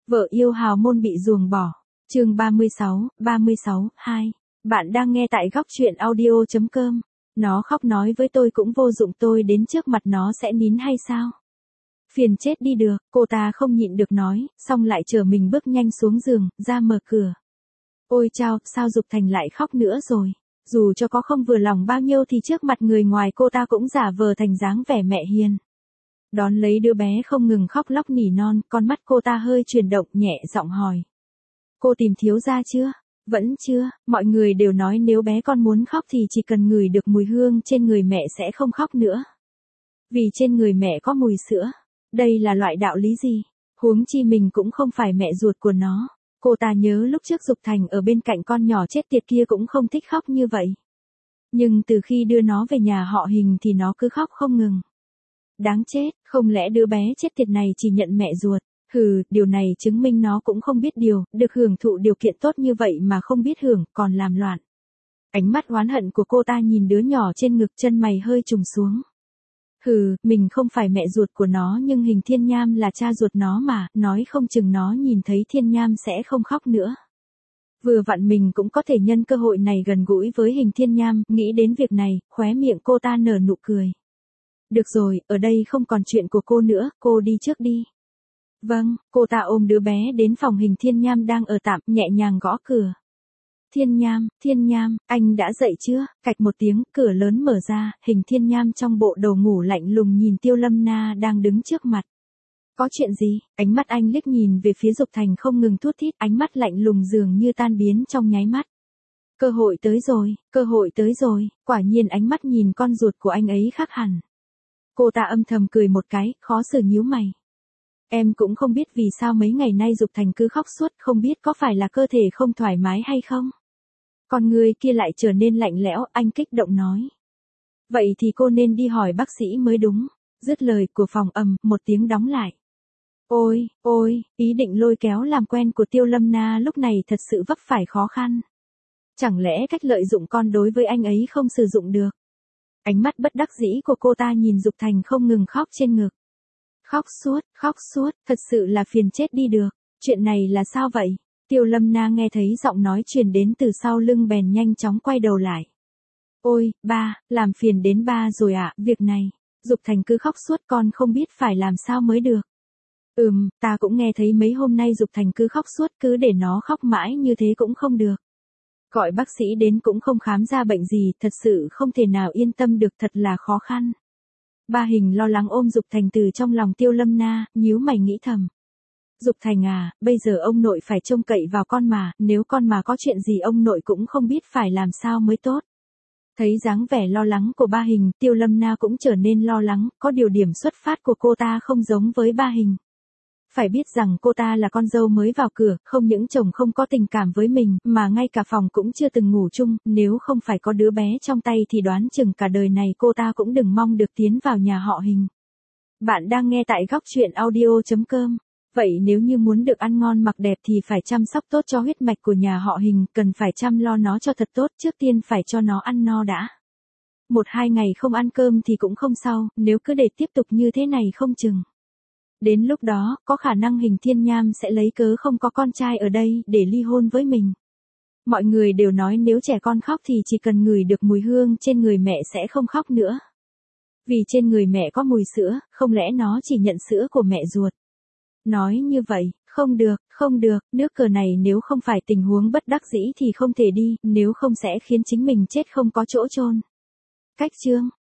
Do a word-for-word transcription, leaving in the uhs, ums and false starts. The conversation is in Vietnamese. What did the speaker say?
Vợ yêu hào môn bị ruồng bỏ. Chương ba mươi sáu, ba mươi sáu, hai. Bạn đang nghe tại góc truyện audio chấm com. Nó khóc nói với tôi cũng vô dụng, tôi đến trước mặt nó sẽ nín hay sao? Phiền chết đi được, cô ta không nhịn được nói, xong lại chờ mình bước nhanh xuống giường, ra mở cửa. Ôi chao, sao Dục Thành lại khóc nữa rồi? Dù cho có không vừa lòng bao nhiêu thì trước mặt người ngoài cô ta cũng giả vờ thành dáng vẻ mẹ hiền. Đón lấy đứa bé không ngừng khóc lóc nỉ non, con mắt cô ta hơi chuyển động, nhẹ giọng hỏi. Cô tìm thiếu gia chưa? Vẫn chưa, mọi người đều nói nếu bé con muốn khóc thì chỉ cần ngửi được mùi hương trên người mẹ sẽ không khóc nữa. Vì trên người mẹ có mùi sữa. Đây là loại đạo lý gì? Huống chi mình cũng không phải mẹ ruột của nó. Cô ta nhớ lúc trước Dục Thành ở bên cạnh con nhỏ chết tiệt kia cũng không thích khóc như vậy. Nhưng từ khi đưa nó về nhà họ Hình thì nó cứ khóc không ngừng. Đáng chết, không lẽ đứa bé chết tiệt này chỉ nhận mẹ ruột? Hừ, điều này chứng minh nó cũng không biết điều, được hưởng thụ điều kiện tốt như vậy mà không biết hưởng, còn làm loạn. Ánh mắt oán hận của cô ta nhìn đứa nhỏ trên ngực, chân mày hơi trùng xuống. Hừ, mình không phải mẹ ruột của nó nhưng Hình Thiên Nham là cha ruột nó mà, nói không chừng nó nhìn thấy Thiên Nham sẽ không khóc nữa. Vừa vặn mình cũng có thể nhân cơ hội này gần gũi với Hình Thiên Nham, nghĩ đến việc này, khóe miệng cô ta nở nụ cười. Được rồi, ở đây không còn chuyện của cô nữa, cô đi trước đi. Vâng, cô ta ôm đứa bé đến phòng Hình Thiên Nham đang ở tạm, nhẹ nhàng gõ cửa. Thiên Nham, Thiên Nham, anh đã dậy chưa? Cạch một tiếng, cửa lớn mở ra, Hình Thiên Nham trong bộ đồ ngủ lạnh lùng nhìn Tiêu Lâm Na đang đứng trước mặt. Có chuyện gì? Ánh mắt anh liếc nhìn về phía Dục Thành không ngừng thút thít, ánh mắt lạnh lùng dường như tan biến trong nháy mắt. Cơ hội tới rồi, cơ hội tới rồi, quả nhiên ánh mắt nhìn con ruột của anh ấy khác hẳn. Cô ta âm thầm cười một cái, khó xử nhíu mày. Em cũng không biết vì sao mấy ngày nay Dục Thành cứ khóc suốt, không biết có phải là cơ thể không thoải mái hay không? Con người kia lại trở nên lạnh lẽo, anh kích động nói. Vậy thì cô nên đi hỏi bác sĩ mới đúng. Dứt lời của phòng ầm, một tiếng đóng lại. Ôi, ôi, ý định lôi kéo làm quen của Tiêu Lâm Na lúc này thật sự vấp phải khó khăn. Chẳng lẽ cách lợi dụng con đối với anh ấy không sử dụng được? Ánh mắt bất đắc dĩ của cô ta nhìn Dục Thành không ngừng khóc trên ngực. Khóc suốt, khóc suốt, thật sự là phiền chết đi được. Chuyện này là sao vậy? Tiêu Lâm Na nghe thấy giọng nói truyền đến từ sau lưng bèn nhanh chóng quay đầu lại. Ôi, ba, làm phiền đến ba rồi ạ, à, việc này. Dục Thành cứ khóc suốt con không biết phải làm sao mới được. Ừm, ta cũng nghe thấy mấy hôm nay Dục Thành cứ khóc suốt, cứ để nó khóc mãi như thế cũng không được. Gọi bác sĩ đến cũng không khám ra bệnh gì, thật sự không thể nào yên tâm được, thật là khó khăn. Ba Hình lo lắng ôm Dục Thành từ trong lòng Tiêu Lâm Na, nhíu mày nghĩ thầm. Dục Thành à, bây giờ ông nội phải trông cậy vào con mà, nếu con mà có chuyện gì ông nội cũng không biết phải làm sao mới tốt. Thấy dáng vẻ lo lắng của Ba Hình, Tiêu Lâm Na cũng trở nên lo lắng, có điều điểm xuất phát của cô ta không giống với Ba Hình. Phải biết rằng cô ta là con dâu mới vào cửa, không những chồng không có tình cảm với mình, mà ngay cả phòng cũng chưa từng ngủ chung, nếu không phải có đứa bé trong tay thì đoán chừng cả đời này cô ta cũng đừng mong được tiến vào nhà họ Hình. Bạn đang nghe tại góc truyện audio chấm com. Vậy nếu như muốn được ăn ngon mặc đẹp thì phải chăm sóc tốt cho huyết mạch của nhà họ Hình, cần phải chăm lo nó cho thật tốt, trước tiên phải cho nó ăn no đã. Một hai ngày không ăn cơm thì cũng không sao, nếu cứ để tiếp tục như thế này không chừng. Đến lúc đó, có khả năng Hình Thiên Nham sẽ lấy cớ không có con trai ở đây, để ly hôn với mình. Mọi người đều nói nếu trẻ con khóc thì chỉ cần ngửi được mùi hương trên người mẹ sẽ không khóc nữa. Vì trên người mẹ có mùi sữa, không lẽ nó chỉ nhận sữa của mẹ ruột. Nói như vậy, không được, không được, nước cờ này nếu không phải tình huống bất đắc dĩ thì không thể đi, nếu không sẽ khiến chính mình chết không có chỗ chôn. Cách chương